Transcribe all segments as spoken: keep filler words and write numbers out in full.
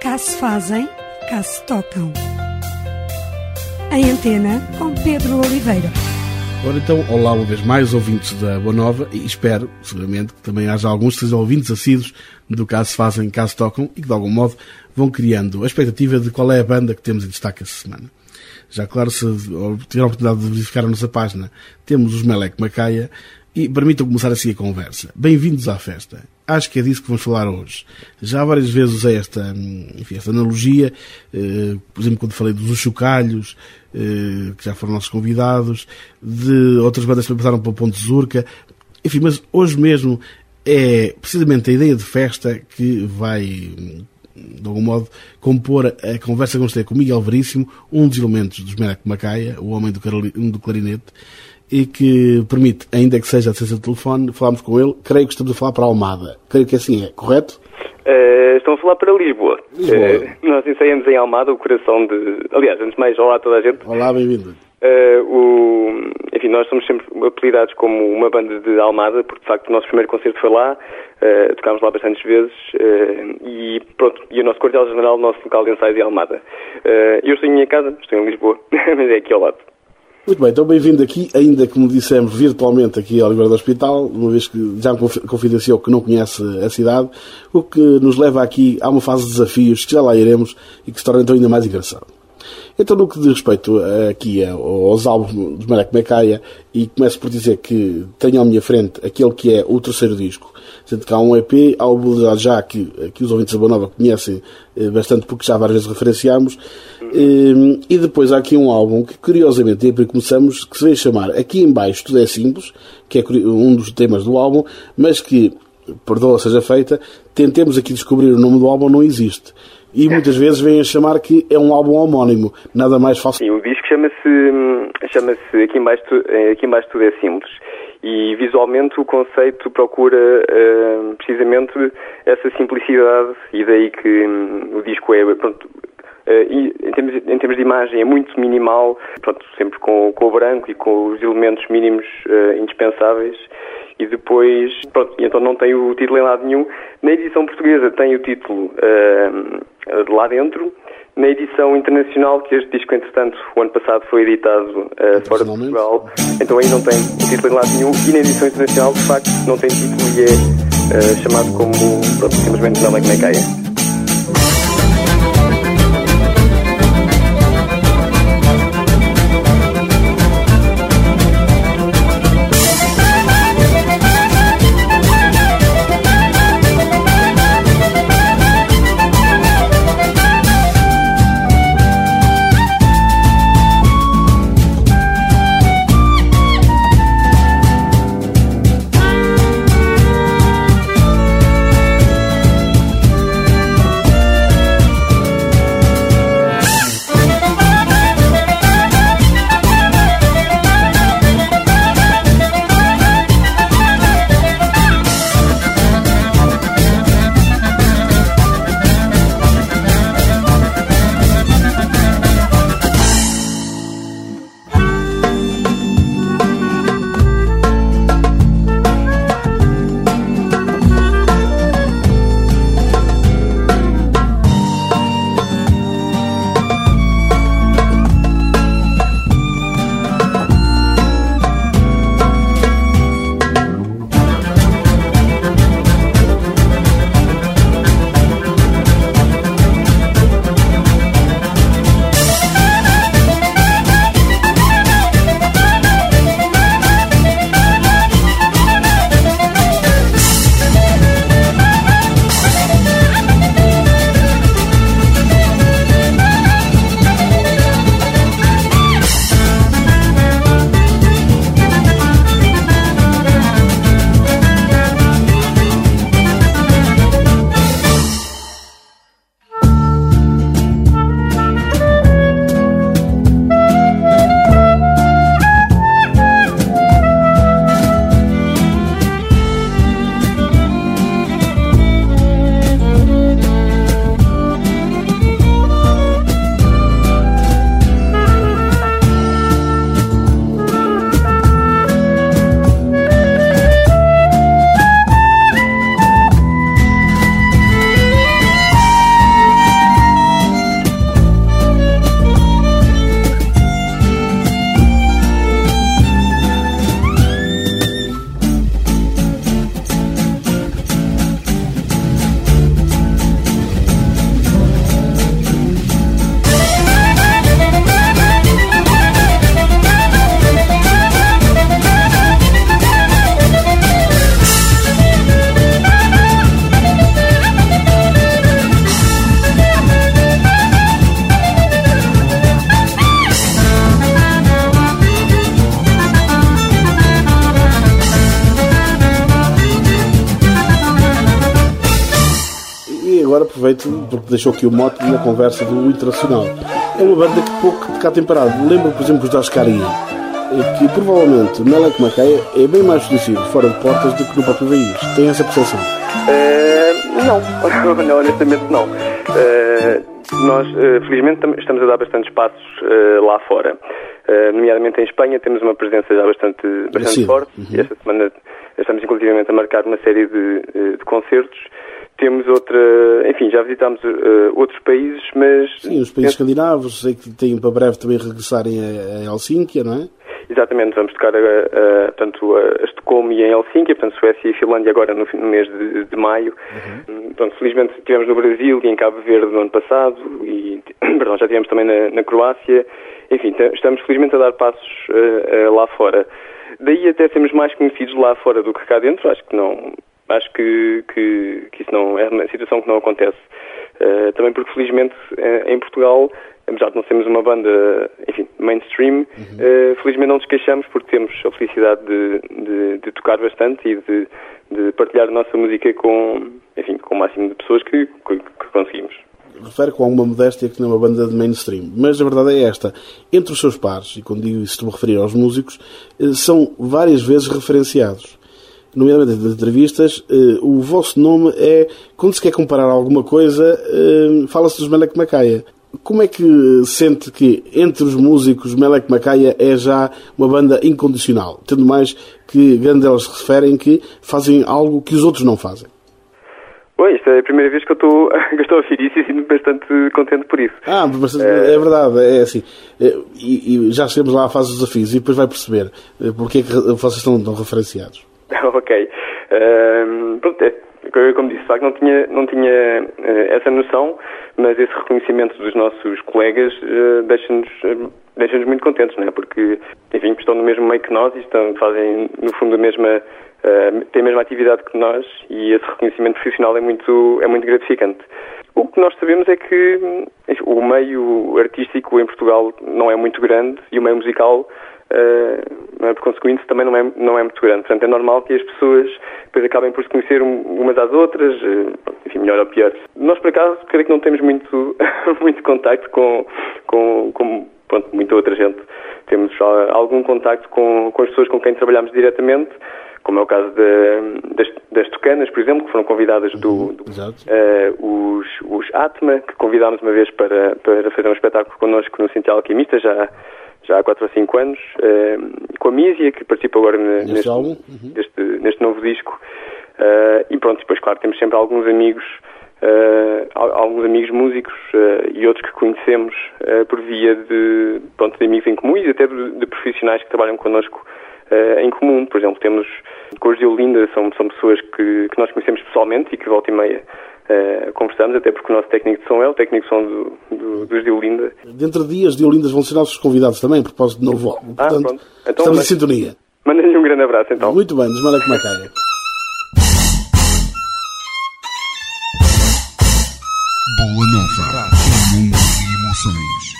Cá se fazem, cá se tocam. Em Antena, com Pedro Oliveira. Ora então, olá uma vez mais, ouvintes da Boa Nova, e espero, seguramente, que também haja alguns que sejam ouvintes assíduos do Cá se fazem, cá se tocam, e que de algum modo vão criando a expectativa de qual é a banda que temos em destaque esta semana. Já claro, se tiver a oportunidade de verificar a nossa página, temos os Meleque Macaia, e permitam começar assim a conversa. Bem-vindos à festa. Acho que é disso que vamos falar hoje. Já várias vezes usei esta, enfim, esta analogia, eh, por exemplo, quando falei dos Chocalhos, eh, que já foram nossos convidados, de outras bandas que passaram pelo Ponte Zurca, enfim, mas hoje mesmo é precisamente a ideia de festa que vai, de algum modo, compor a conversa que vamos ter com o Miguel Veríssimo, um dos elementos dos Meleque Macaia, o homem do, do clarinete, e que permite, ainda que seja a distância de telefone, falarmos com ele. Creio que estamos a falar para Almada. Creio que assim é, correto? Uh, estão a falar para Lisboa. Lisboa. Uh, nós ensaiamos em Almada, o coração de... Aliás, antes de mais, olá a toda a gente. Olá, bem-vindo. Uh, o... Enfim, nós somos sempre apelidados como uma banda de Almada, porque de facto o nosso primeiro concerto foi lá, uh, tocámos lá bastantes vezes, uh, e pronto, e o nosso quartel-general, o nosso local de ensaio de Almada. Uh, eu estou em minha casa, estou em Lisboa, mas é aqui ao lado. Muito bem, então bem-vindo aqui, ainda como dissemos, virtualmente aqui ao Oliveira do Hospital, uma vez que já me confidenciou que não conhece a cidade, o que nos leva aqui a uma fase de desafios, que já lá iremos, e que se torna então ainda mais engraçado. Então, no que diz respeito aqui aos álbuns dos Meleque Macaia, e começo por dizer que tenho à minha frente aquele que é o terceiro disco, sendo que há um E P, há o Bulldog já, que, que os ouvintes da Boa Nova conhecem bastante, porque já várias vezes referenciámos, e depois há aqui um álbum que, curiosamente, e aí começamos, que se vem chamar Aqui em Baixo Tudo é Simples, que é um dos temas do álbum, mas que, perdoa seja feita, tentemos aqui descobrir o nome do álbum, não existe. E muitas vezes vêm a chamar que é um álbum homónimo, nada mais falso. Sim, o disco chama-se chama-se Aqui em Baixo, Aqui em Baixo Tudo é Simples, e visualmente o conceito procura uh, precisamente essa simplicidade, e daí que um, o disco é, pronto, uh, e, em, termos, em termos de imagem é muito minimal, pronto, sempre com, com o branco e com os elementos mínimos uh, indispensáveis. E depois, pronto, e então não tem o título em lado nenhum. Na edição portuguesa tem o título uh, de lá dentro. Na edição internacional, que este disco, entretanto, o ano passado foi editado uh, fora de Portugal, então aí não tem o título em lado nenhum. E na edição internacional, de facto, não tem título e é uh, chamado como, pronto, simplesmente Meleque Macaia. E agora aproveito, porque deixou aqui o mote na conversa do Internacional. É uma banda que pouco de cá tem parado. Lembro, por exemplo, os da Ascaria, que provavelmente Meleque Macaia é bem mais conhecido fora de portas do que no próprio país. Tem essa percepção? Uh, não, não, honestamente não. Uh, nós, uh, felizmente, estamos a dar bastantes passos uh, lá fora. Uh, nomeadamente em Espanha, temos uma presença já bastante, bastante forte. Uhum. E esta semana estamos, inclusivamente, a marcar uma série de, de concertos. Temos outra... Enfim, já visitámos uh, outros países, mas... Sim, os países escandinavos, sei que têm para breve também regressarem a, a Helsínquia, não é? Exatamente, vamos tocar a, a, portanto, a Estocolmo e em Helsínquia, portanto, Suécia e Finlândia agora no, no mês de, de maio. Uhum. Portanto, felizmente estivemos no Brasil e em Cabo Verde no ano passado, e perdão, já estivemos também na, na Croácia. Enfim, estamos felizmente a dar passos uh, uh, lá fora. Daí até sermos mais conhecidos lá fora do que cá dentro, acho que não... Acho que, que, que isso não é uma situação que não acontece. Uh, também porque, felizmente, uh, em Portugal, apesar de não sermos uma banda, enfim, mainstream, uhum. uh, felizmente não nos queixamos porque temos a felicidade de, de, de tocar bastante e de, de partilhar a nossa música com, enfim, com o máximo de pessoas que, que, que conseguimos. Refere com alguma modéstia que não é uma banda de mainstream, mas a verdade é esta: entre os seus pares, e quando digo isso estou a referir aos músicos, são várias vezes referenciados. Nomeadamente nas entrevistas, o vosso nome é, quando se quer comparar alguma coisa, fala-se dos Meleque Macaia. Como é que sente que entre os músicos Meleque Macaia é já uma banda incondicional, tendo mais que grande delas se referem que fazem algo que os outros não fazem? Bom, isto é a primeira vez que eu estou, que eu estou a ouvir isso e sinto-me bastante contente por isso. Ah, mas é, é verdade, é assim. E, e já chegamos lá à fase dos desafios e depois vai perceber porque é que vocês estão tão referenciados. Ok. Uh, pronto, é, como disse, de facto não tinha, não tinha uh, essa noção, mas esse reconhecimento dos nossos colegas uh, deixa-nos, uh, deixa-nos muito contentes, não é? Porque, enfim, estão no mesmo meio que nós e estão, fazem, no fundo, a mesma, uh, têm a mesma atividade que nós e esse reconhecimento profissional é muito, é muito gratificante. O que nós sabemos é que enfim, o meio artístico em Portugal não é muito grande e o meio musical, Uh, por consequente, também não é, não é muito grande. Portanto, é normal que as pessoas depois acabem por se conhecer umas às outras, uh, enfim, melhor ou pior. Nós, por acaso, creio que não temos muito, muito contacto com, com, com pronto, muita outra gente. Temos uh, algum contacto com, com as pessoas com quem trabalhamos diretamente, como é o caso de, das, das Tucanas, por exemplo, que foram convidadas do, do uh, os, os Atma, que convidámos uma vez para, para fazer um espetáculo connosco no Cintial Alquimista, já já há quatro ou cinco anos, uh, com a Mísia, que participa agora neste, neste, uhum. neste, neste novo disco. Uh, e pronto, depois, claro, temos sempre alguns amigos, uh, alguns amigos músicos uh, e outros que conhecemos uh, por via de, pronto, de amigos em comum e até de, de profissionais que trabalham connosco uh, em comum. Por exemplo, temos com os de Olinda, são, são pessoas que, que nós conhecemos pessoalmente e que volta e meia Uh, conversamos, até porque o nosso técnico de som é o técnico de som do, do, dos de Olinda. Dentro de dias de Olindas vão ser nossos convidados também, a propósito de novo álbum. Portanto, ah, pronto. Então, estamos mas... em sintonia. Manda-lhe um grande abraço, então. Muito bem, dos Meleque Macaia. Boa Nova, um mundo de emoções.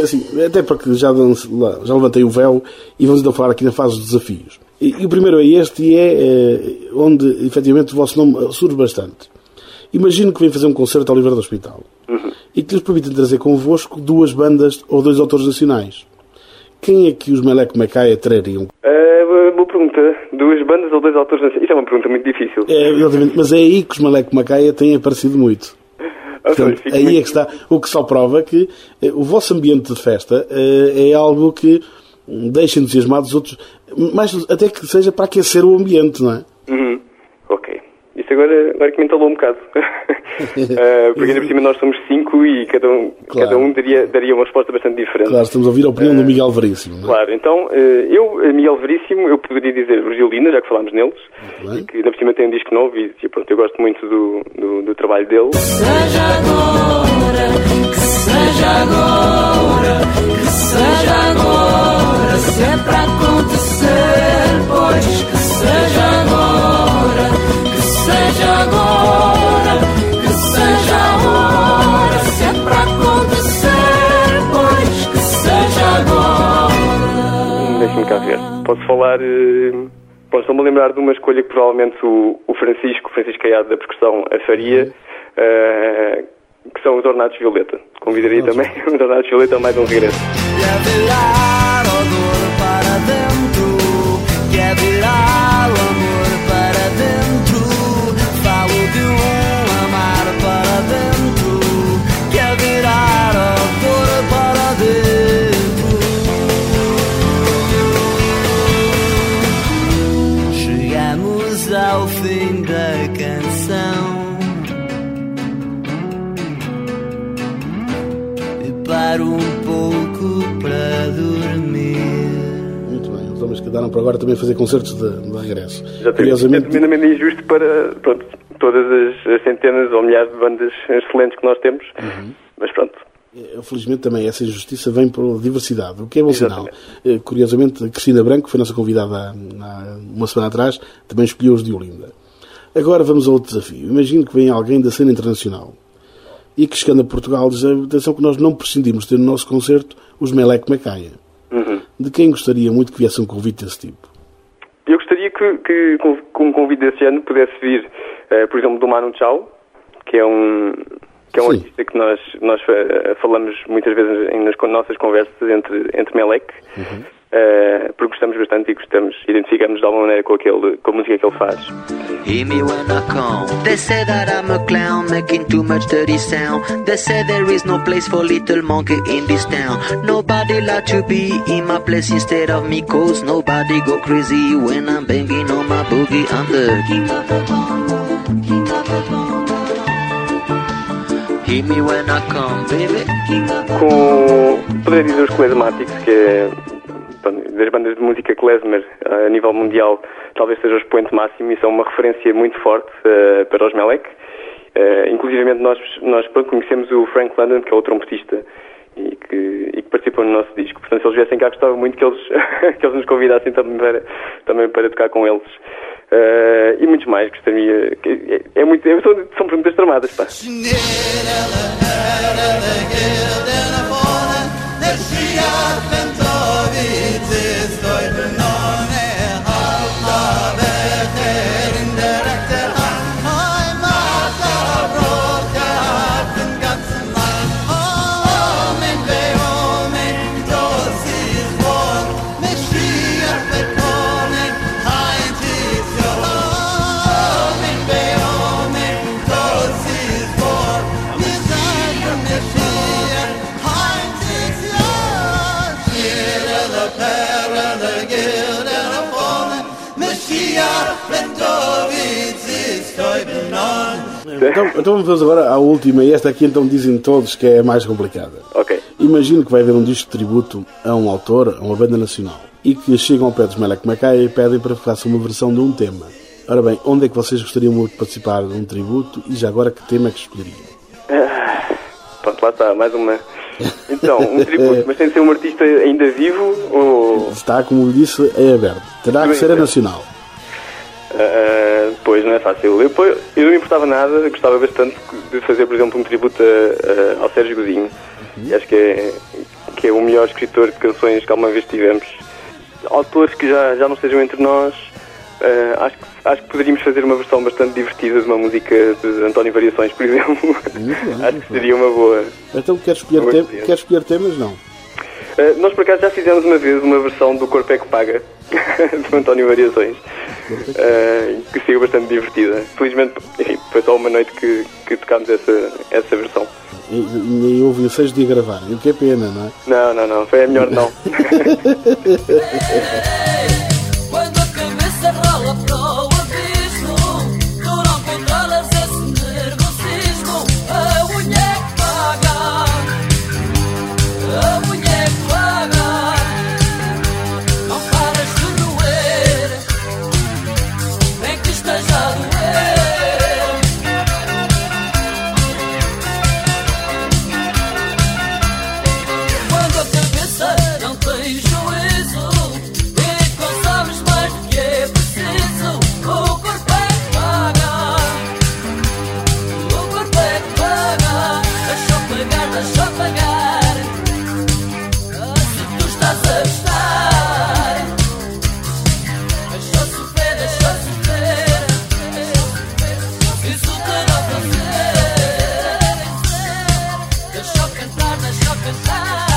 assim, até porque já, já levantei o véu e vamos então falar aqui na fase dos desafios. E, e o primeiro é este e é, é onde, efetivamente, o vosso nome surge bastante. Imagino que vem fazer um concerto ao Oliveira do Hospital uhum. e que lhes permitem trazer convosco duas bandas ou dois autores nacionais. Quem é que os Meleco Macaia trariam? Uh, boa pergunta. Duas bandas ou dois autores nacionais? Isso é uma pergunta muito difícil. É, exatamente, mas é aí que os Meleco Macaia têm aparecido muito. Portanto, aí muito... é que está, o que só prova que eh, o vosso ambiente de festa eh, é algo que deixa entusiasmados os outros, mais até que seja para aquecer o ambiente, não é? Uhum. Ok. Isso agora, agora que me entalou um bocado. uh, porque ainda por cima nós somos cinco e cada um, claro. cada um daria, daria uma resposta bastante diferente. Claro, estamos a ouvir a opinião uh, do Miguel Veríssimo. Não é? Claro, então, uh, eu, Miguel Veríssimo, eu poderia dizer Virgilina, já que falámos neles, e que ainda por cima tem um disco novo e, e pronto, eu gosto muito do, do, do trabalho dele. Que seja agora, que seja agora, que seja agora, se é para acontecer, pois que seja agora, que seja agora, que seja agora, se é para acontecer, pois que seja agora. Deixa-me cá ver. Posso falar... Uh... Bom, estou-me a lembrar de uma escolha que provavelmente o, o Francisco, o Francisco Caiado da percussão, a faria, uh, que são os Ornatos Violeta. Convidaria também os Ornatos Violeta a mais um regresso. Quer virar o amor para dentro, quer virar o amor para dentro, falo de um amar para dentro, quer virar a dor para dentro. Ao fim da canção e paro um pouco para dormir. Muito bem, os homens que daram para agora também fazer concertos de, de regresso. Curiosamente, é tremendamente injusto para pronto, todas as, as centenas ou milhares de bandas excelentes que nós temos, uhum. mas pronto. Felizmente também essa injustiça vem pela diversidade, o que é bom sinal. Curiosamente, a Cristina Branco, que foi nossa convidada há uma semana atrás, também escolheu os de Olinda. Agora vamos a outro desafio. Imagino que vem alguém da cena internacional e que, chegando a Portugal, diz: atenção que nós não prescindimos de ter no nosso concerto os Meleco Macaia. Uhum. De quem gostaria muito que viesse um convite desse tipo? Eu gostaria que, que, que um convite desse ano pudesse vir, uh, por exemplo, do Manu Chao, que é um... que é um Sim. artista que nós, nós uh, falamos muitas vezes em, nas nossas conversas entre, entre Melec, uhum. uh, porque gostamos bastante e gostamos, identificamos de alguma maneira com, aquele, com a música que ele faz. Hear me when I come. They say that I'm a clown, making too much dirty sound. They say there is no place for little monkey in this town. Nobody like to be in my place instead of me, cause nobody go crazy when I'm banging on my boogie. I'm the king of the bong, king of the bong. Hear me when I come, baby. Com, poderia dizer os Klezmatics, que é das bandas de música klezmer a nível mundial, talvez seja o expoente máximo e são uma referência muito forte uh, para os Melec. Uh, inclusive nós, nós conhecemos o Frank London, que é o trompetista e que, e que participou no nosso disco. Portanto, se eles viessem cá, gostava muito que eles, que eles nos convidassem também para, também para tocar com eles. Uh, e muitos mais, gostaria. É, é muito, é, são, são perguntas tramadas, pá. Então, então vamos agora à última, e esta aqui então dizem todos que é a mais complicada. Ok. Imagino que vai haver um disco de tributo a um autor, a uma banda nacional, e que chegam ao pé dos Meleco Macaia e pedem para que façam uma versão de um tema. Ora bem, onde é que vocês gostariam muito de participar de um tributo e já agora que tema é que escolheriam? Ah, pronto, lá está, mais uma... Então, um tributo, mas tem de ser um artista ainda vivo ou... Está, como lhe disse, é aberto. Terá que ser a nacional. Uh, pois, não é fácil. Eu, eu não me importava nada, eu gostava bastante de fazer, por exemplo, um tributo a, a, ao Sérgio Godinho. Uhum. Acho que é, que é o melhor escritor de canções que alguma vez tivemos. Autores que já, já não estejam entre nós, uh, acho, que, acho que poderíamos fazer uma versão bastante divertida de uma música de António Variações, por exemplo. Bem, acho que seria uma boa. Então queres escolher, tem, quer escolher temas? Não. Uh, nós por acaso já fizemos uma vez uma versão do Corpo é que Paga, do António Variações, uh, que saiu bastante divertida. Felizmente, enfim, foi só uma noite que, que tocámos essa, essa versão. E, e, e houve ensaios de gravar, o que é pena, não é? Não, não, não, foi a melhor não. Quando a cabeça rola para o abismo, tu não controlas esse nervosismo. A unha é que paga, a unha é que paga. Não paras de doer, nem que esteja a doer. Quando a cabeça não tem juízo e consomes mais do que é preciso, o corpo é que paga, o corpo é que paga. Deixa eu pagar, deixa eu pagar. Ah, se tu estás a gostar, deixa eu sofrer, deixa eu sofrer. Isso te dá prazer. Deixa eu cantar, deixa eu cantar.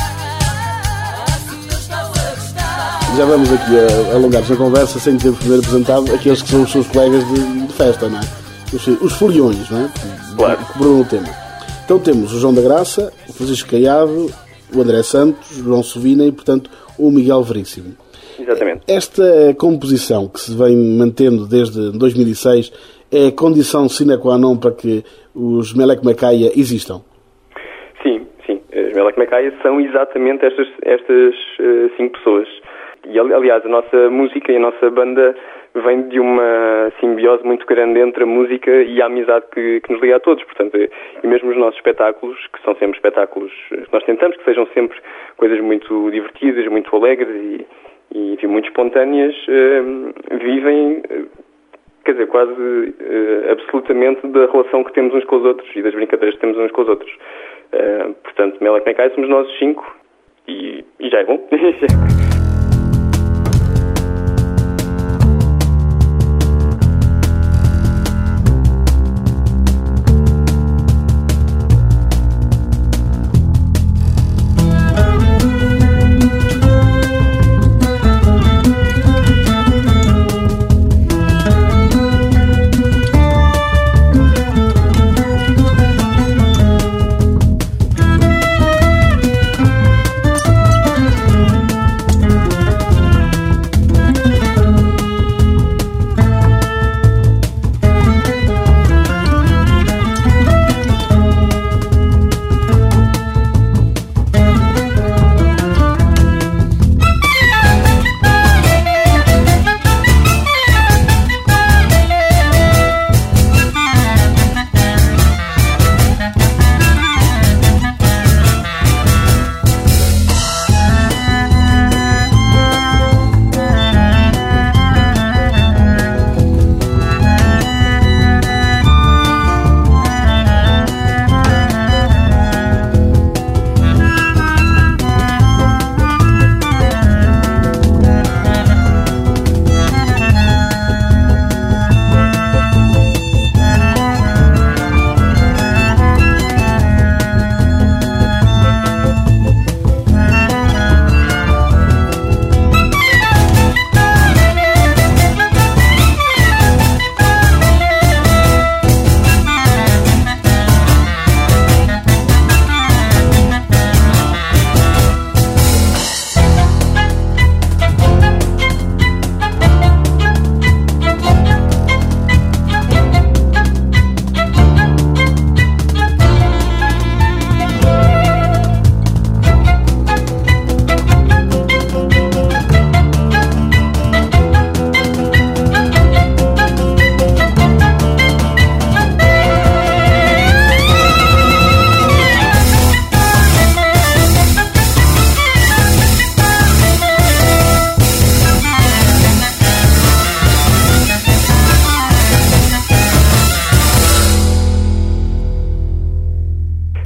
Já vamos aqui a alongar-nos na conversa sem termos primeiro apresentado aqueles que são os seus colegas de, de festa, não é? Os, os foliões, não é? Claro. Que quebram o tema. Então temos o João da Graça, o Francisco Caiado, o André Santos, o João Sovina e, portanto, o Miguel Veríssimo. Exatamente. Esta composição que se vem mantendo desde dois mil e seis é a condição sine qua non para que os Meleque Macaia existam? Sim, sim. Os Meleque Macaia são exatamente estas, estas uh, cinco pessoas. E, aliás, a nossa música e a nossa banda vem de uma simbiose muito grande entre a música e a amizade que, que nos liga a todos. Portanto, e mesmo os nossos espetáculos, que são sempre espetáculos que nós tentamos que sejam sempre coisas muito divertidas, muito alegres e, e, e muito espontâneas, uh, vivem, uh, quer dizer, quase uh, absolutamente da relação que temos uns com os outros e das brincadeiras que temos uns com os outros. Uh, portanto, Meleque Macaia somos nós os cinco e, e já é bom.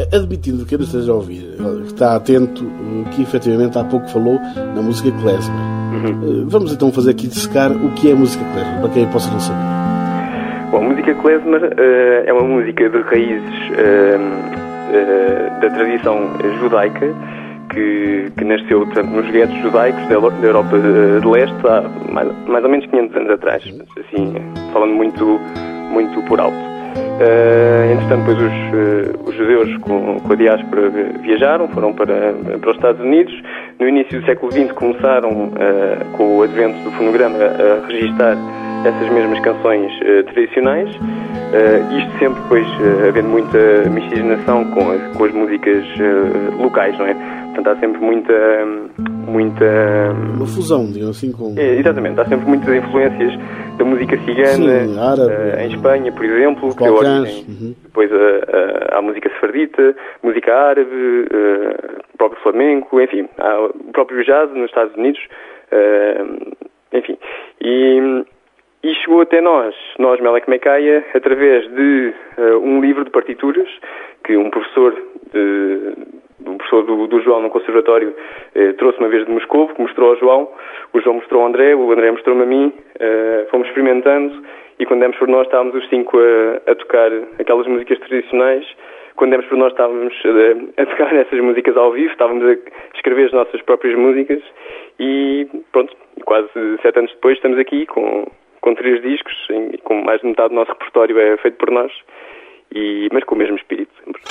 Admitindo que eu não esteja a ouvir, que está atento, que efetivamente há pouco falou na música klezmer. Uhum. Vamos então fazer aqui dissecar o que é música klezmer, para quem possa não saber. Bom, a música klezmer uh, é uma música de raízes uh, uh, da tradição judaica, que, que nasceu portanto, nos guetos judaicos da, da Europa de Leste há mais, mais ou menos quinhentos anos atrás, assim, falando muito, muito por alto. Uh, entretanto, depois os, uh, os judeus com, com a diáspora viajaram, foram para, para os Estados Unidos. No início do século vinte começaram, uh, com o advento do fonograma, a registar essas mesmas canções uh, tradicionais. Uh, isto sempre, depois, uh, havendo muita miscigenação com as, com as músicas uh, locais, não é? Portanto, há sempre muita... muita uma fusão, digamos assim, com... É, exatamente, há sempre muitas influências da música cigana. Sim, árabe, uh, em Espanha, por exemplo, que Balcãs, tem, uhum. Depois a, a, a música sefardita, música árabe, uh, o próprio flamenco, enfim, há o próprio jazz nos Estados Unidos, uh, enfim. E... E chegou até nós, nós Melek Mekaya, através de uh, um livro de partituras que um professor, de, um professor do, do João no conservatório uh, trouxe uma vez de Moscou, que mostrou ao João, o João mostrou ao André, o André mostrou-me a mim, uh, fomos experimentando e quando demos por nós estávamos os cinco a, a tocar aquelas músicas tradicionais. Quando demos por nós estávamos a, a tocar essas músicas ao vivo, estávamos a escrever as nossas próprias músicas e pronto, quase sete anos depois estamos aqui com... com três discos, e com mais de metade do nosso repertório é feito por nós, e, mas com o mesmo espírito sempre.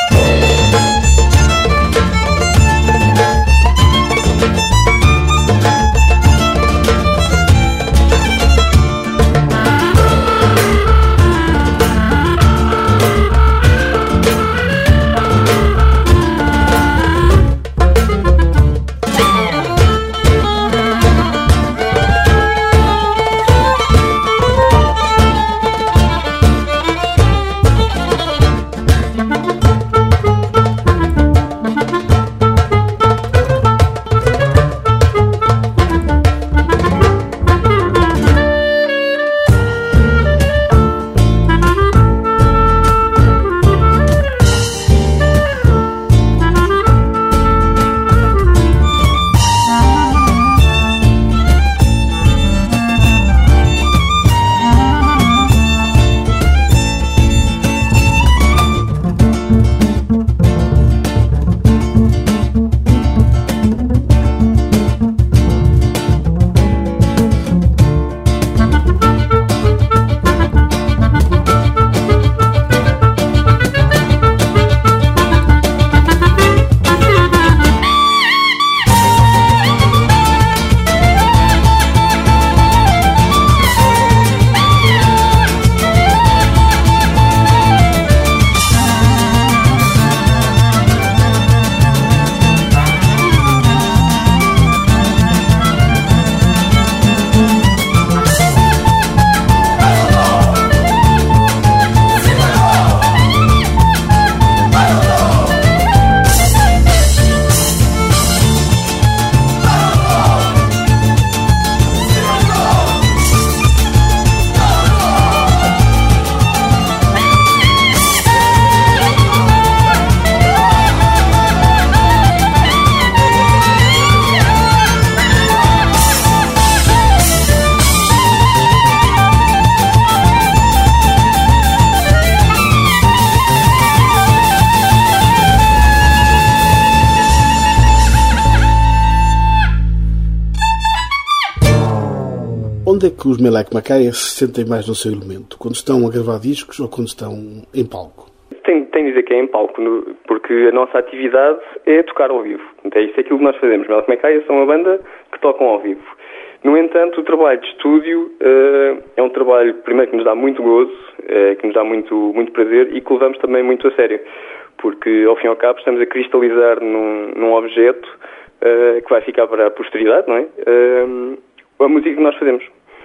Onde é que os Melek Mekaya se sentem mais no seu elemento? Quando estão a gravar discos ou quando estão em palco? Tenho, tenho de dizer que é em palco, porque a nossa atividade é tocar ao vivo. É isso aquilo que nós fazemos. Melek Mekaya são uma banda que tocam ao vivo. No entanto, o trabalho de estúdio uh, é um trabalho, primeiro, que nos dá muito gozo, uh, que nos dá muito, muito prazer e que levamos também muito a sério. Porque, ao fim e ao cabo, estamos a cristalizar num, num objeto uh, que vai ficar para a posteridade, não é? Uh, a música que nós fazemos.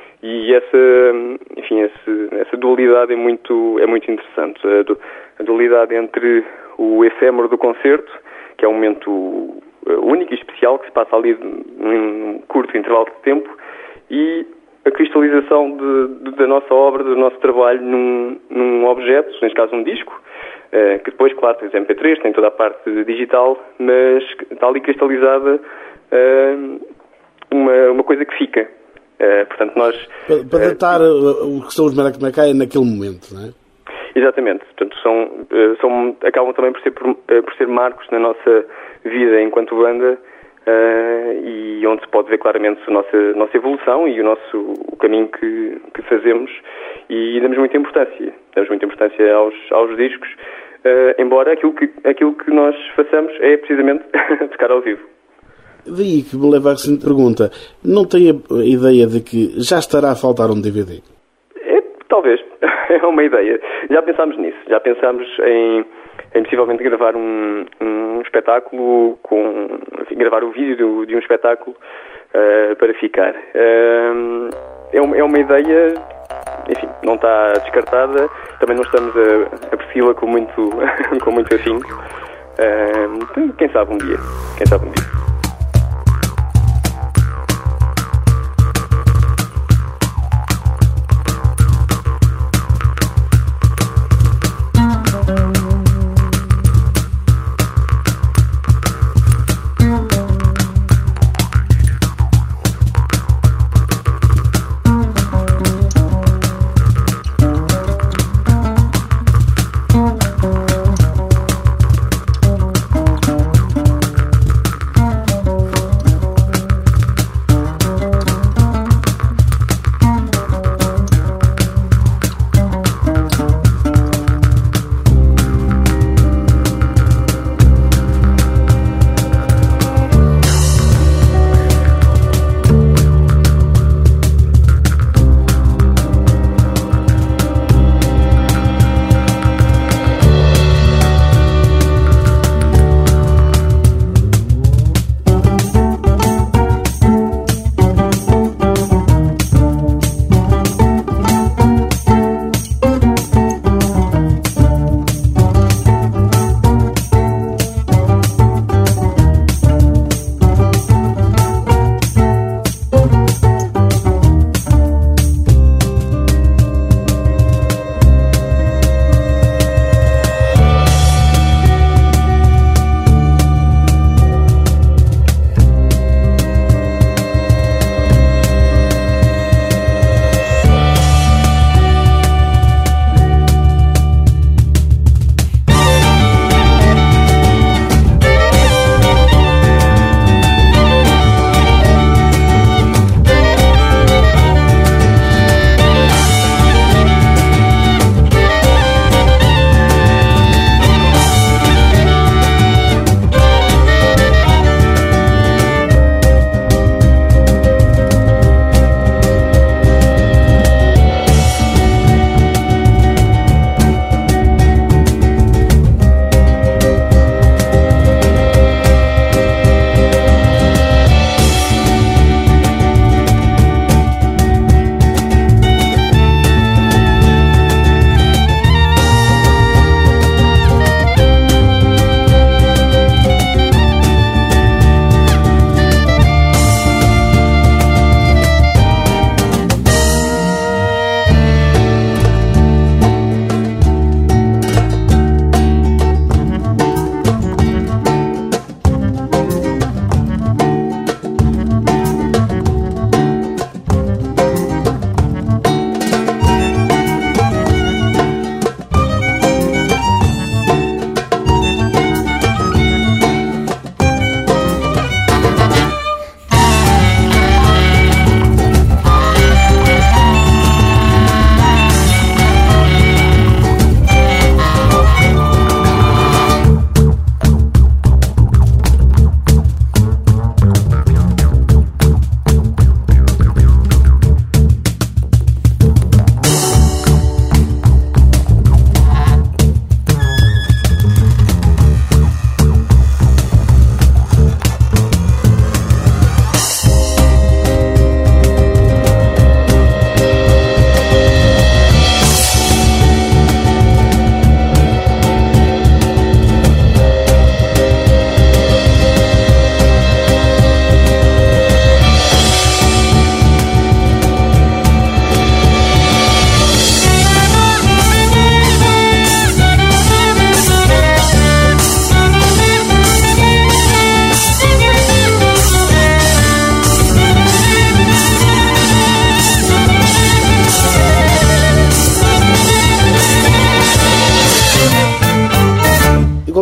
E essa, enfim, esse, essa dualidade é muito, é muito interessante. A, a dualidade entre o efêmero do concerto, que é um momento único e especial, que se passa ali num curto intervalo de tempo, e a cristalização de, de, da nossa obra, do nosso trabalho num, num objeto, neste caso um disco, uh, que depois, claro, tem os M P três, tem toda a parte digital, mas está ali cristalizada uh, uma, uma coisa que fica. Uh, portanto, nós... Para, para uh, datar uh, o que são os Maraca Macai naquele momento, não é? Exatamente. Portanto, são, uh, são, acabam também por ser, por, uh, por ser marcos na nossa vida enquanto banda, uh, e onde se pode ver claramente a nossa, nossa evolução e o nosso o caminho que, que fazemos, e damos muita importância. Damos muita importância aos, aos discos, uh, embora aquilo que, aquilo que nós façamos é precisamente tocar ao vivo. Daí que me leva a seguinte pergunta. Não tem a ideia de que já estará a faltar um D V D? É, talvez. É uma ideia. Já pensámos nisso. Já pensámos em, em possivelmente gravar um, um espetáculo, com, enfim, gravar o vídeo de um espetáculo uh, para ficar. Uh, é, uma, é uma ideia, enfim, não está descartada. Também não estamos a, a persegui-la com muito, com muito afinco. Uh, quem sabe um dia. Quem sabe um dia.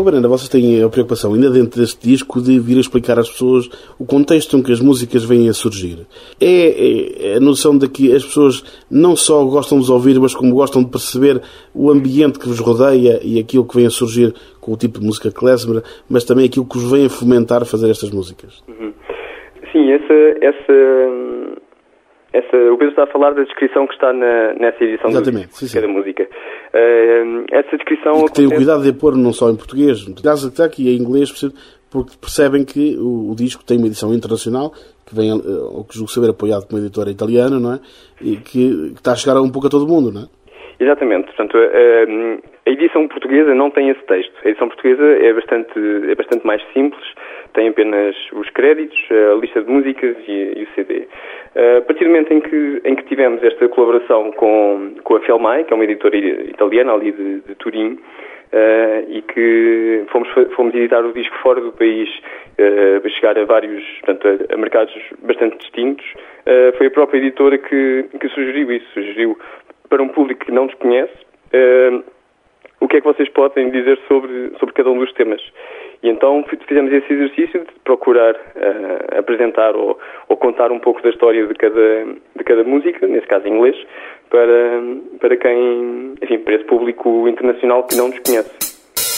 maneira vocês têm a preocupação, ainda dentro deste disco, de vir a explicar às pessoas o contexto em que as músicas vêm a surgir. É, é a noção de que as pessoas não só gostam de os ouvir, mas como gostam de perceber o ambiente que vos rodeia e aquilo que vem a surgir com o tipo de música klezmer, mas também aquilo que vos vem a fomentar a fazer estas músicas. Uhum. Sim, essa, essa, essa, o Pedro está a falar da descrição que está na, nessa edição do disco, da música. Uh, essa descrição... E que tenham cuidado de a pôr não só em português, está aqui em inglês, porque percebem que o, o disco tem uma edição internacional, que vem, ou que julgo saber, apoiado por uma editora italiana, não é? E que, que está a chegar um pouco a todo mundo, não é? Exatamente. Portanto, a, a edição portuguesa não tem esse texto. A edição portuguesa é bastante, é bastante mais simples, tem apenas os créditos, a lista de músicas e, e o C D. A partir do momento em que, em que tivemos esta colaboração com, com a Filmai, que é uma editora italiana ali de, de Turim, Uh, e que fomos, fomos editar o disco fora do país, uh, para chegar a vários, portanto, a, a mercados bastante distintos, uh, foi a própria editora que, que sugeriu isso, sugeriu para um público que não nos conhece, uh, o que é que vocês podem dizer sobre, sobre cada um dos temas. E então fizemos esse exercício de procurar uh, apresentar ou, ou contar um pouco da história de cada, de cada música, nesse caso em inglês, para, para quem, enfim, para esse público internacional que não nos conhece.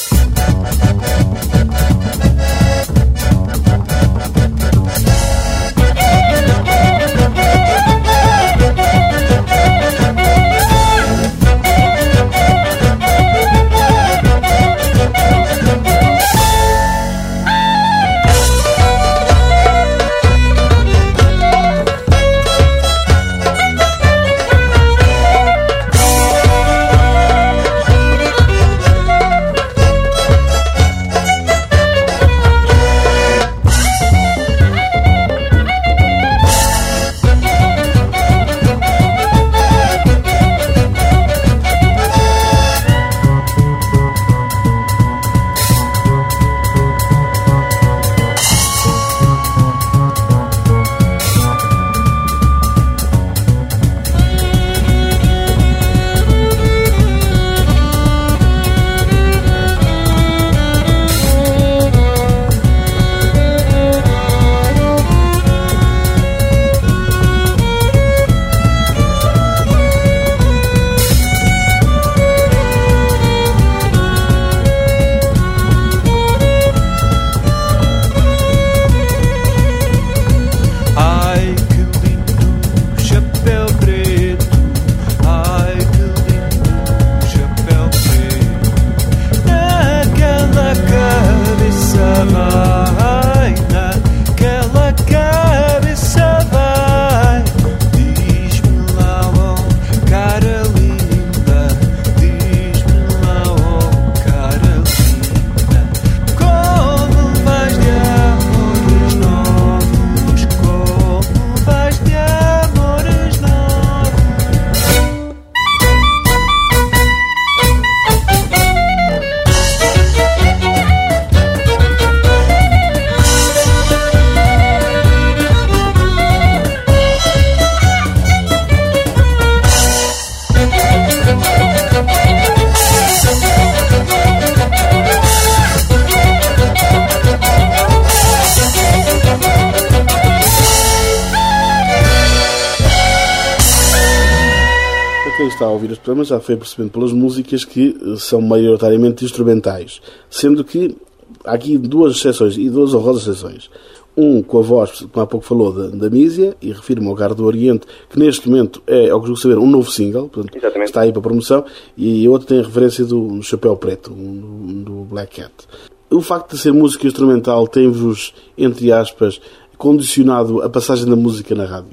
Está a ouvir este programa já foi percebendo pelas músicas que são maioritariamente instrumentais, sendo que há aqui duas exceções e duas honrosas exceções. Um com a voz, como há pouco falou, da, da Mísia, e refiro-me ao Gar do Oriente, que neste momento é, ao que julgo saber, um novo single, portanto, está aí para promoção, e outro tem a referência do, do Chapéu Preto, um, do Black Cat. O facto de ser música instrumental tem-vos, entre aspas, condicionado a passagem da música na rádio?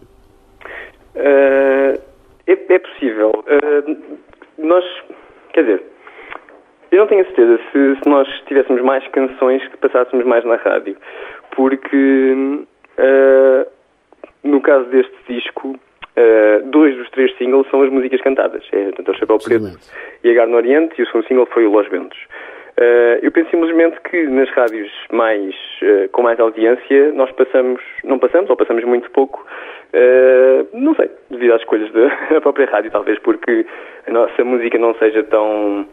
Uh... É, é possível. Uh, nós, quer dizer, eu não tenho a certeza se, se nós tivéssemos mais canções que passássemos mais na rádio, porque uh, no caso deste disco, uh, dois dos três singles são as músicas cantadas, é tanto o Chapéu Preto e a Gar no Oriente, e o segundo single foi o Los Ventos. Uh, eu penso simplesmente que nas rádios mais, uh, com mais audiência nós passamos, não passamos ou passamos muito pouco, uh, não sei, devido às escolhas da própria rádio, talvez porque a nossa música não seja tão,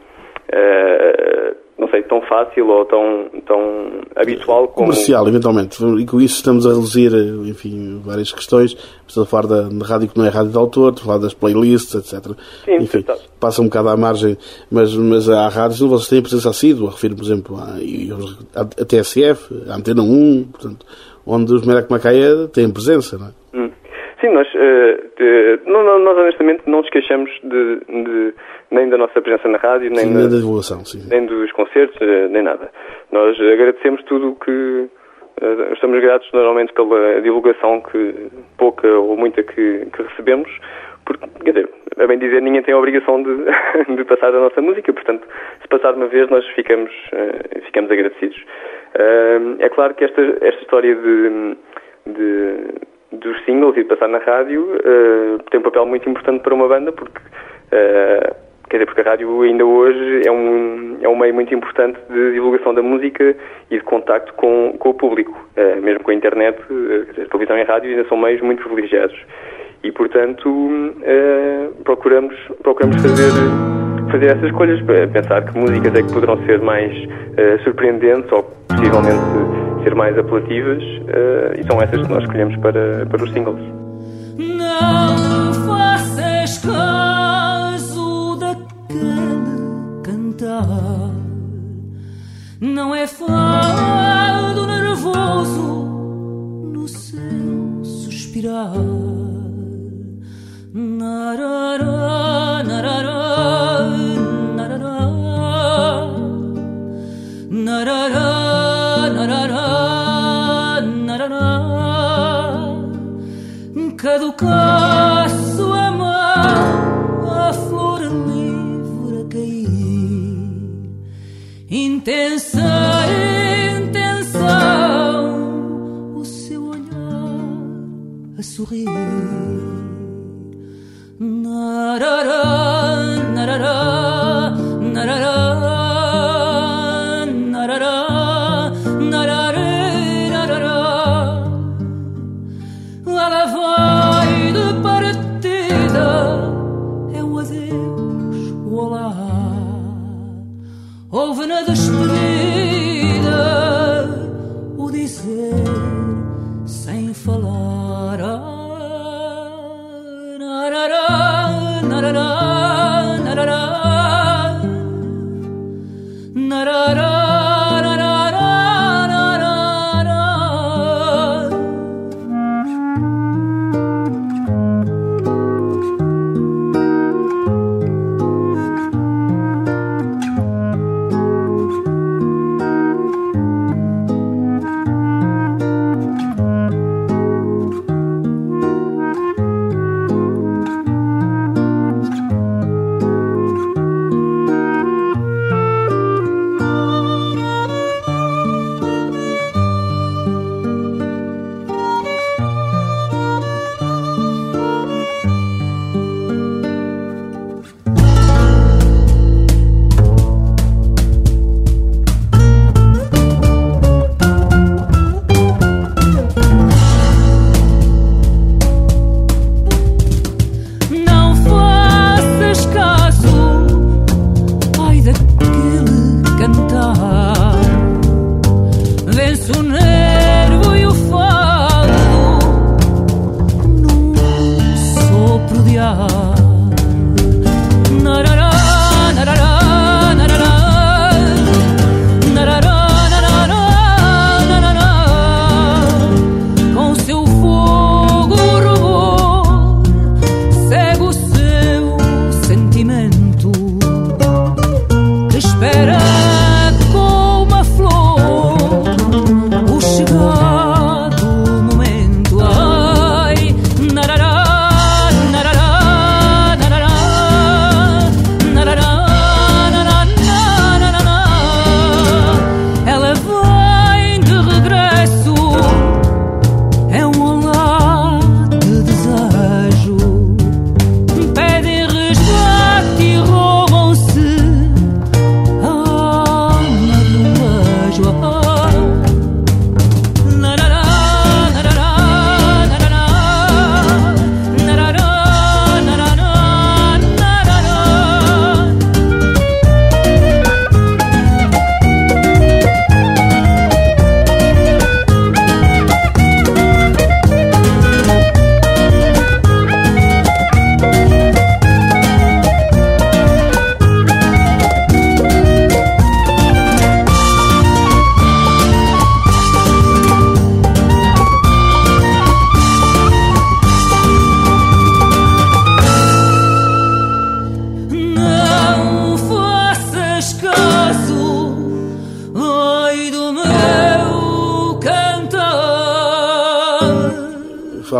uh, não sei, tão fácil ou tão, tão habitual como... Comercial, eventualmente. E com isso estamos a reduzir, enfim, várias questões. Estou a falar da, da rádio que não é rádio de autor, estou a falar das playlists, etcétera. Sim, enfim, está. Passa um bocado à margem, mas, mas há rádios onde vocês têm presença assídua. Refiro, por exemplo, à, à T S F, à Antena um, portanto, onde os Merak Macaé têm presença, não é? Hum. Sim, nós, uh, de, não, não, nós honestamente não nos queixamos de, de, nem da nossa presença na rádio, nem, sim, da, nem da divulgação, sim. nem dos concertos, uh, nem nada. Nós agradecemos tudo o que... Uh, estamos gratos normalmente pela divulgação que, pouca ou muita que, que recebemos, porque, quer dizer, a bem dizer, ninguém tem a obrigação de, de passar a nossa música, portanto, se passar uma vez, nós ficamos, uh, ficamos agradecidos. Uh, é claro que esta, esta história de... de dos singles e de passar na rádio uh, tem um papel muito importante para uma banda, porque uh, quer dizer, porque a rádio ainda hoje é um, é um meio muito importante de divulgação da música e de contacto com, com o público, uh, mesmo com a internet, uh, quer dizer, a televisão e a rádio ainda são meios muito privilegiados e, portanto, uh, procuramos, procuramos fazer, fazer essas escolhas, para pensar que músicas é que poderão ser mais uh, surpreendentes ou possivelmente ser mais apelativas, uh, e são essas que nós escolhemos para, para os singles. Não faças caso daquele cantar, não é fado nervoso no seu suspirar. Narará, narará, narará, narará. Caducasse a mão, a flor livre a cair, intensa intenção, o seu olhar a sorrir. Narará, narará, narará, narará, narará. Ela vai de partida, é o adeus, o olá. Houve na despedida o dizer sem falar. Narará, narará, narará, narará.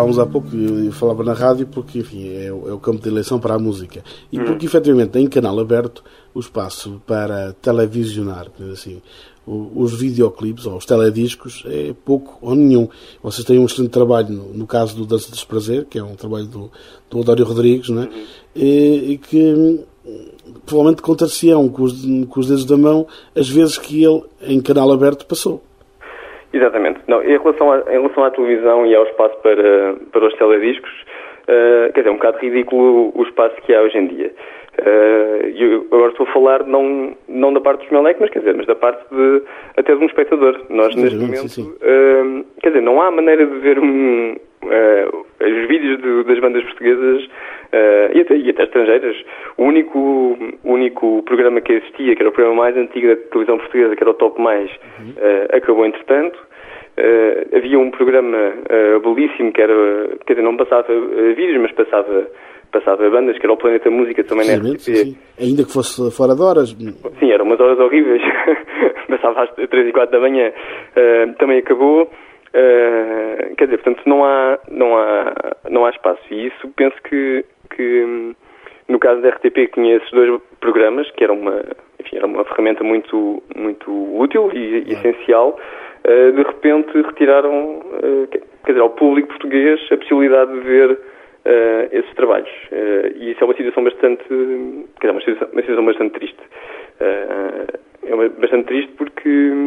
falávamos há pouco, eu falava na rádio porque, enfim, é, o- é o campo de eleição para a música. E porque, efetivamente, em canal aberto, o espaço para televisionar, assim, o- os videoclipes ou os telediscos é pouco ou nenhum. Vocês têm um excelente trabalho, no, no caso do Dança de Desprazer, que é um trabalho do, do Odório Rodrigues, não é? E, e que hum, provavelmente contar-se-ão com os, com os dedos da mão as vezes que ele, em canal aberto, passou. Exatamente. Não, em, relação à, em relação à televisão e ao espaço para, para os telediscos, uh, quer dizer, é um bocado ridículo o espaço que há hoje em dia. Uh, eu agora estou a falar não, não da parte dos Melec, mas quer dizer, mas da parte de, até de um espectador. Nós, neste Sim, momento, sim. uh, quer dizer, não há maneira de ver um, uh, os vídeos de- das bandas portuguesas uh, e, até, e até estrangeiras. O único, o único programa que existia, que era o programa mais antigo da televisão portuguesa, que era o Top Mais, uh, acabou entretanto. Uh, havia um programa uh, belíssimo que era, quer dizer, não passava uh, vídeos, mas passava, passava bandas, que era o Planeta Música também na R T Precisamente, P. sim, sim. Ainda que fosse fora de horas. Sim, eram umas horas horríveis. Passava às três e quatro da manhã. Uh, também acabou. Uh, quer dizer, portanto, não há, não há, não há espaço. E isso penso que, que hum, no caso da R T P, que tinha esses dois programas, que era uma, enfim, era uma ferramenta muito, muito útil e, e essencial, uh, de repente retiraram, uh, quer dizer, ao público português a possibilidade de ver Uh, esses trabalhos. Uh, e isso é uma situação bastante, quer dizer, uma situação, uma situação bastante triste. Uh, é uma, bastante triste porque,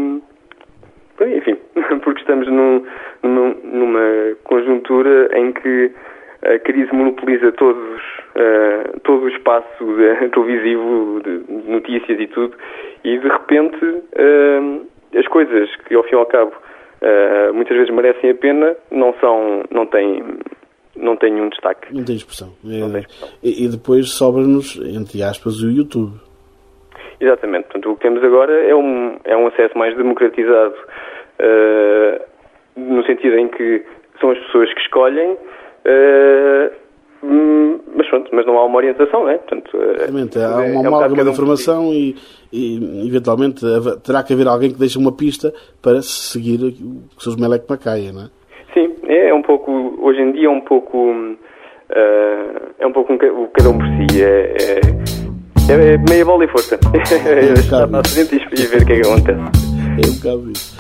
bem, enfim, porque estamos num, numa, numa conjuntura em que a crise monopoliza todos, uh, todo o espaço de, televisivo, de notícias e tudo, e de repente uh, as coisas que ao fim e ao cabo uh, muitas vezes merecem a pena não são, não têm não tem nenhum destaque. Não tem expressão. É, Não tem expressão. E, e depois sobra-nos, entre aspas, o YouTube. Exatamente. Portanto, o que temos agora é um, é um acesso mais democratizado, uh, no sentido em que são as pessoas que escolhem, uh, hum, mas pronto, mas não há uma orientação, não é? Portanto, uh, Exatamente. Há é- uma é um amálgama bocado de cada um por si. informação e, e, eventualmente, haver- terá que haver alguém que deixe uma pista para se seguir o que seus Melec Macaia, não é? Sim, é um pouco, hoje em dia é um pouco, uh, é um pouco um, ca- o cada um por si, é, é, é meia bola e força. É estar na frente e e ver o que é que acontece. É um bocado isso.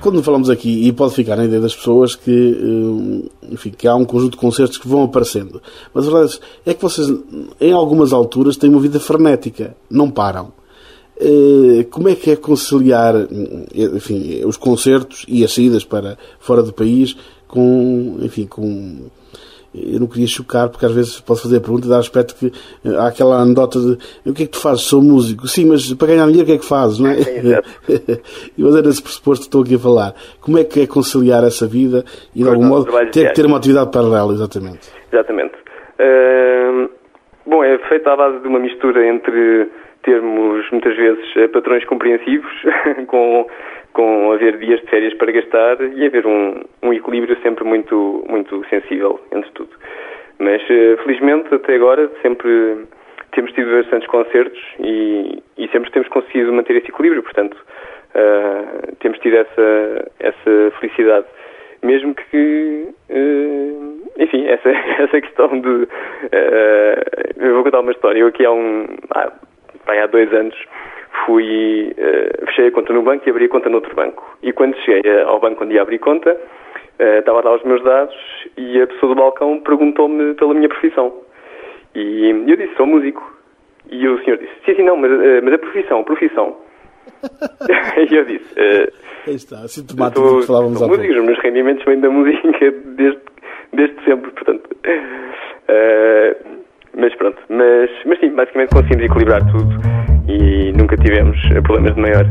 quando falamos aqui, e pode ficar na ideia das pessoas que, enfim, que há um conjunto de concertos que vão aparecendo. Mas a verdade é que vocês, em algumas alturas, têm uma vida frenética. Não param. Como é que é conciliar, enfim, os concertos e as saídas para fora do país com, enfim, com... Eu não queria chocar, porque às vezes posso fazer a pergunta e dar aspecto que há aquela anedota de o que é que tu fazes? Sou músico. Sim, mas para ganhar dinheiro o que é que fazes, não é? E mas é nesse pressuposto que estou aqui a falar. Como é que é conciliar essa vida e, de algum modo, ter que ter uma atividade paralela, exatamente? Exatamente. Uh, bom, é feita à base de uma mistura entre termos, muitas vezes, patrões compreensivos, com... com haver dias de férias para gastar e haver um, um equilíbrio sempre muito, muito sensível entre tudo. Mas, felizmente, até agora, sempre temos tido bastantes concertos e, e sempre temos conseguido manter esse equilíbrio, portanto, uh, temos tido essa, essa felicidade. Mesmo que, uh, enfim, essa, essa questão de... Uh, eu vou contar uma história. Eu aqui há um... Há, há dois anos... Fui, uh, fechei a conta no banco e abri a conta noutro banco. E quando cheguei ao banco onde ia abrir conta, uh, estava a dar os meus dados e a pessoa do balcão perguntou-me pela minha profissão. E eu disse, sou músico. E o senhor disse, sim, sim, não, mas, uh, mas a profissão, a profissão. E eu disse, uh, aí está, sintomático do que falávamos há pouco. Música, os meus rendimentos vêm da música desde, desde sempre, portanto. Uh, mas pronto, mas, mas sim, basicamente conseguimos equilibrar tudo. E nunca tivemos problemas de maior.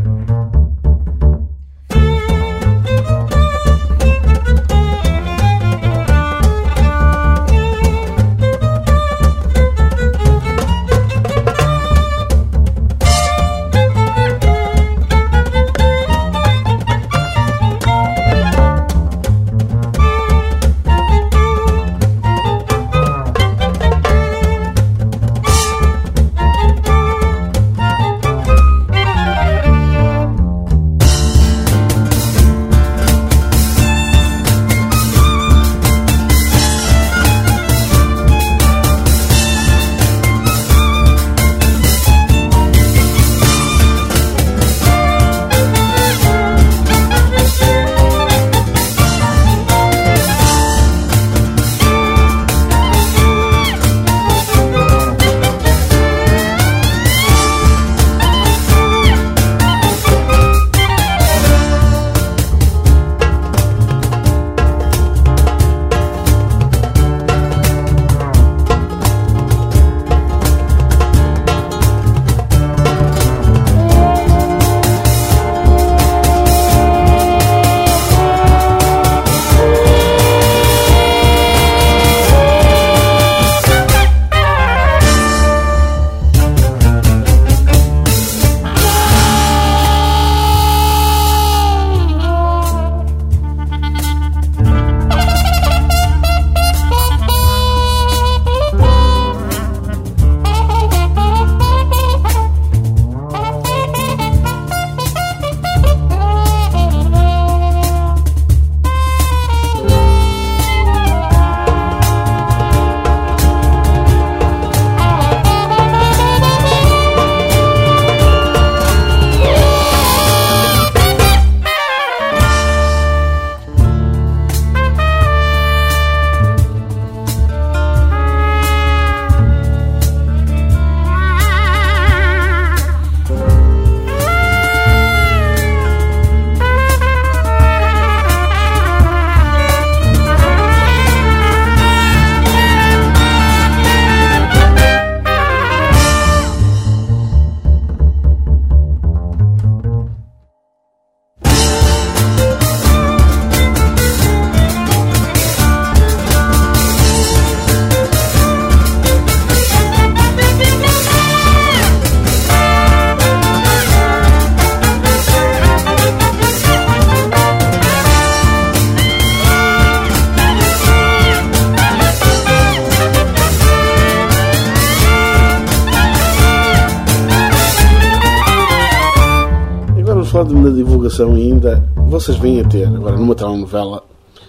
falar da divulgação ainda, vocês vêm a ter, agora numa telenovela,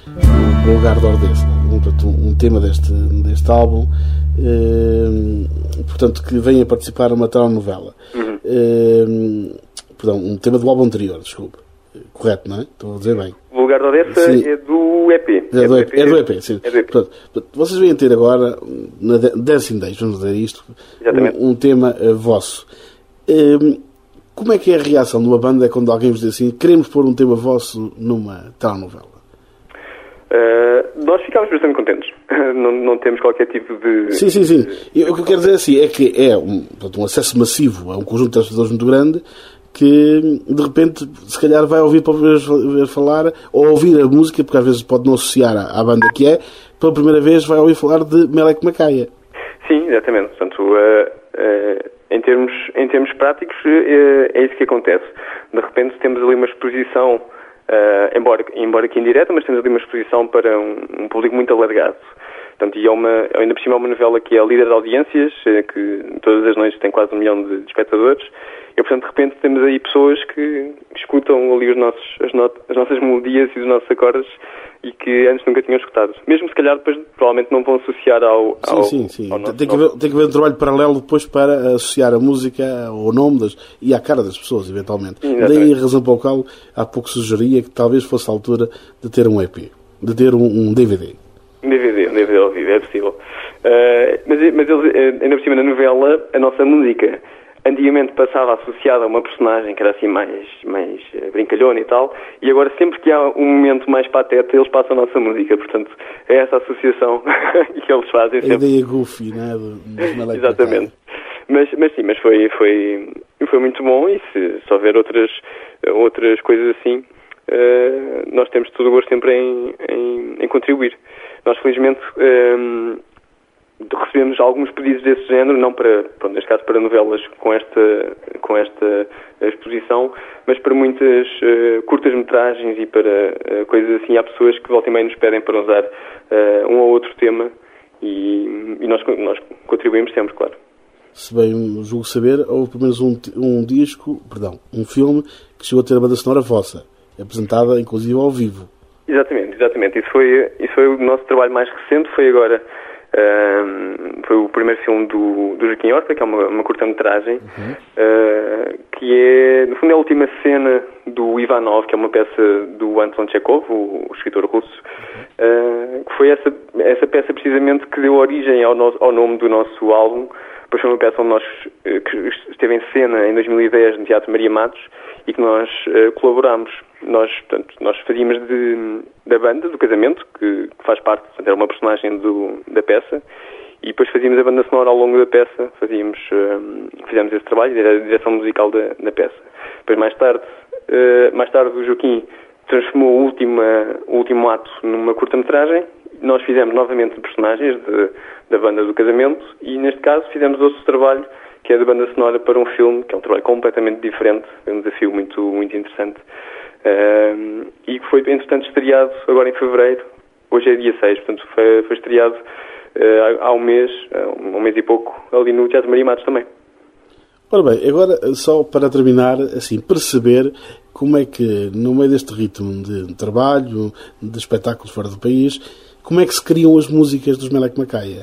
o Lugar de Ordez, um, um tema deste, deste álbum, eh, portanto, que vem a participar numa telenovela. Uhum. Eh, perdão, um tema do álbum anterior, desculpe. correto, não é? Estou a dizer bem. O Lugar de Odessa Sim. é do E P. É do E P, é do E P, sim. É do E P. Portanto, vocês vêm ter agora, na Dancing Days, vamos dizer isto, um, um tema uh, vosso. Um, como é que é a reação de uma banda quando alguém vos diz assim, queremos pôr um tema vosso numa telenovela? Uh, nós ficámos bastante contentes. não, não temos qualquer tipo de... Sim, sim, sim. E o que eu quero dizer assim é que é um, portanto, um acesso massivo a um conjunto de telespectadores muito grande que, de repente, se calhar vai ouvir pela primeira vez falar, ou ouvir a música, porque às vezes pode não associar à, à banda que é, pela primeira vez vai ouvir falar de Meleque Macaia. Sim, exatamente. Portanto, uh, uh, em, termos, em termos práticos, uh, é isso que acontece. De repente temos ali uma exposição, Uh, embora, embora que indireta, mas temos ali uma exposição para um, um público muito alargado. Portanto, e é uma, ainda por cima é uma novela que é a líder de audiências, que todas as noites tem quase um milhão de, de espectadores, e portanto de repente temos aí pessoas que escutam ali os nossos, as, not, as nossas melodias e os nossos acordes e que antes nunca tinham escutado. Mesmo se calhar depois provavelmente não vão associar ao, ao Sim, sim, sim. Ao nosso tem, que haver, tem que haver um trabalho paralelo depois para associar a música ao nome das, e à cara das pessoas, eventualmente. Exatamente. Daí a razão pela qual há pouco sugeria que talvez fosse a altura de ter um E P, de ter um, um D V D. Um D V D, um D V D ao vivo, é possível. Uh, mas, mas eles, ainda por cima na novela, a nossa música antigamente passava associada a uma personagem que era assim mais, mais brincalhona e tal, e agora sempre que há um momento mais pateta, eles passam a nossa música, portanto é essa associação que eles fazem sempre. A ideia goofy, não é? Do, do Exatamente. Mas, mas sim, mas foi, foi, foi muito bom, e se, se houver outras, outras coisas assim, uh, nós temos todo o gosto sempre em, em, em contribuir. Nós felizmente um, recebemos alguns pedidos desse género, não para, pronto, neste caso para novelas com esta, com esta exposição, mas para muitas uh, curtas-metragens e para uh, coisas assim. Há pessoas que volta e meia nos pedem para usar uh, um ou outro tema, e, e nós, nós contribuímos sempre, claro. Se bem julgo saber, houve pelo menos um, um disco, perdão, um filme que chegou a ter a banda sonora vossa, apresentada inclusive ao vivo. Exatamente, exatamente. Isso foi, isso foi o nosso trabalho mais recente, foi agora, um, foi o primeiro filme do, do Joaquim Horta, que é uma, uma curta-metragem, uhum. uh, que é, no fundo, é a última cena do Ivanov, que é uma peça do Anton Chekhov, o, o escritor russo, uh, que foi essa, essa peça precisamente que deu origem ao, no, ao nome do nosso álbum. Depois foi uma peça onde nós, que esteve em cena em dois mil e dez no Teatro Maria Matos, e que nós uh, colaborámos. Nós, portanto, nós fazíamos de, da banda, do casamento, que, que faz parte, portanto, era uma personagem do, da peça, e depois fazíamos a banda sonora ao longo da peça, fazíamos, um, fizemos esse trabalho, era a direção musical da, da peça. Depois, mais tarde, uh, mais tarde o Joaquim transformou o último, o último ato numa curta-metragem. Nós fizemos novamente personagens de, da banda do casamento, e neste caso fizemos outro trabalho, que é da banda sonora para um filme, que é um trabalho completamente diferente, é um desafio muito, muito interessante, uh, e que foi, entretanto, estreado agora em fevereiro. Hoje é dia seis, portanto foi, foi estreado uh, há um mês, uh, um mês e pouco, ali no Teatro Maria Matos também. Ora bem, agora só para terminar, assim, perceber como é que, no meio deste ritmo de trabalho, de espetáculos fora do país, como é que se criam as músicas dos Meleque Macaia?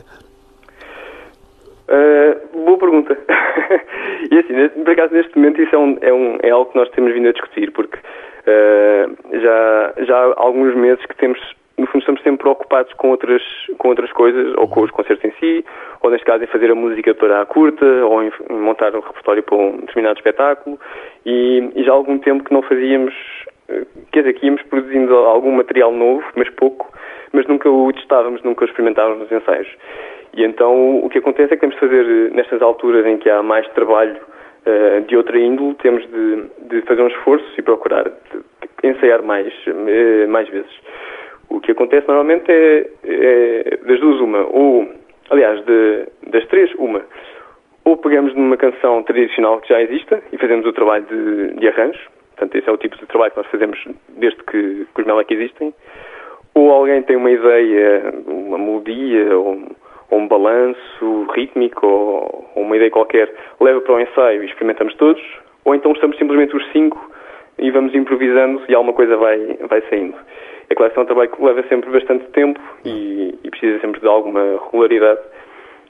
Uh, boa pergunta. E assim, por acaso, neste momento, isso é, um, é, um, é algo que nós temos vindo a discutir, porque uh, já, já há alguns meses que temos, no fundo, estamos sempre preocupados com outras, com outras coisas, ou com os concertos em si, ou neste caso em fazer a música para a curta, ou em montar um repertório para um determinado espetáculo, e, e já há algum tempo que não fazíamos, quer dizer, que íamos produzindo algum material novo, mas pouco, mas nunca o testávamos, nunca o experimentávamos nos ensaios. E então o que acontece é que temos de fazer, nestas alturas em que há mais trabalho uh, de outra índole, temos de, de fazer um esforço e procurar ensaiar mais, uh, mais vezes. O que acontece normalmente é, é das duas uma, ou, aliás, de, das três, uma. Ou pegamos numa canção tradicional que já exista e fazemos o trabalho de, de arranjo, portanto esse é o tipo de trabalho que nós fazemos desde que, que os Meleque existem. Ou alguém tem uma ideia, uma melodia, ou, ou um balanço rítmico, ou, ou uma ideia qualquer, leva para o ensaio e experimentamos todos, ou então estamos simplesmente os cinco e vamos improvisando e alguma coisa vai, vai saindo. É claro que é um trabalho que leva sempre bastante tempo e, e precisa sempre de alguma regularidade,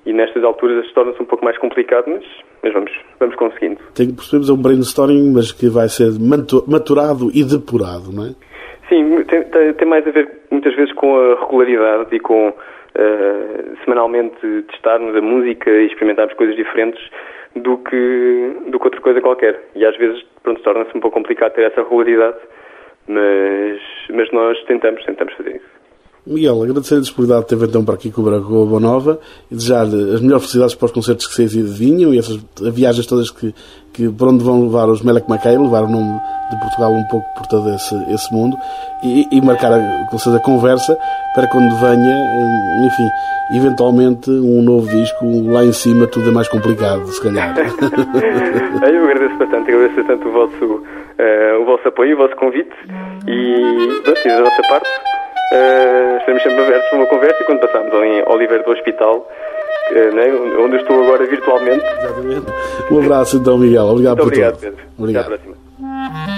e nestas alturas torna-se um pouco mais complicado, mas, mas vamos, vamos conseguindo. Tem que percebermos, é um brainstorming, mas que vai ser maturado e depurado, não é? Sim, tem, tem, tem mais a ver muitas vezes com a regularidade e com uh, semanalmente testarmos a música e experimentarmos coisas diferentes do que, do que outra coisa qualquer. E às vezes, pronto, torna-se um pouco complicado ter essa regularidade, mas, mas nós tentamos, tentamos fazer isso. Miguel, agradecer a disponibilidade de ter vindo então para aqui cobrar com a Boa Nova e desejar-lhe as melhores felicidades para os concertos que se vinham e essas viagens todas que, que por onde vão levar os Melek Mackay, levar o nome de Portugal um pouco por todo esse, esse mundo e, e marcar a, com certeza a conversa para quando venha, enfim, eventualmente um novo disco lá em cima, tudo é mais complicado, se calhar. Eu agradeço bastante, agradeço bastante o vosso, uh, o vosso apoio, o vosso convite e, pronto, e da nossa parte Uh, estamos sempre abertos para uma conversa e quando passamos em Oliveira do Hospital, uh, né, onde eu estou agora virtualmente. Exatamente. Um abraço então, Miguel. Obrigado Muito por obrigado, tudo. Pedro. Obrigado. Até à próxima.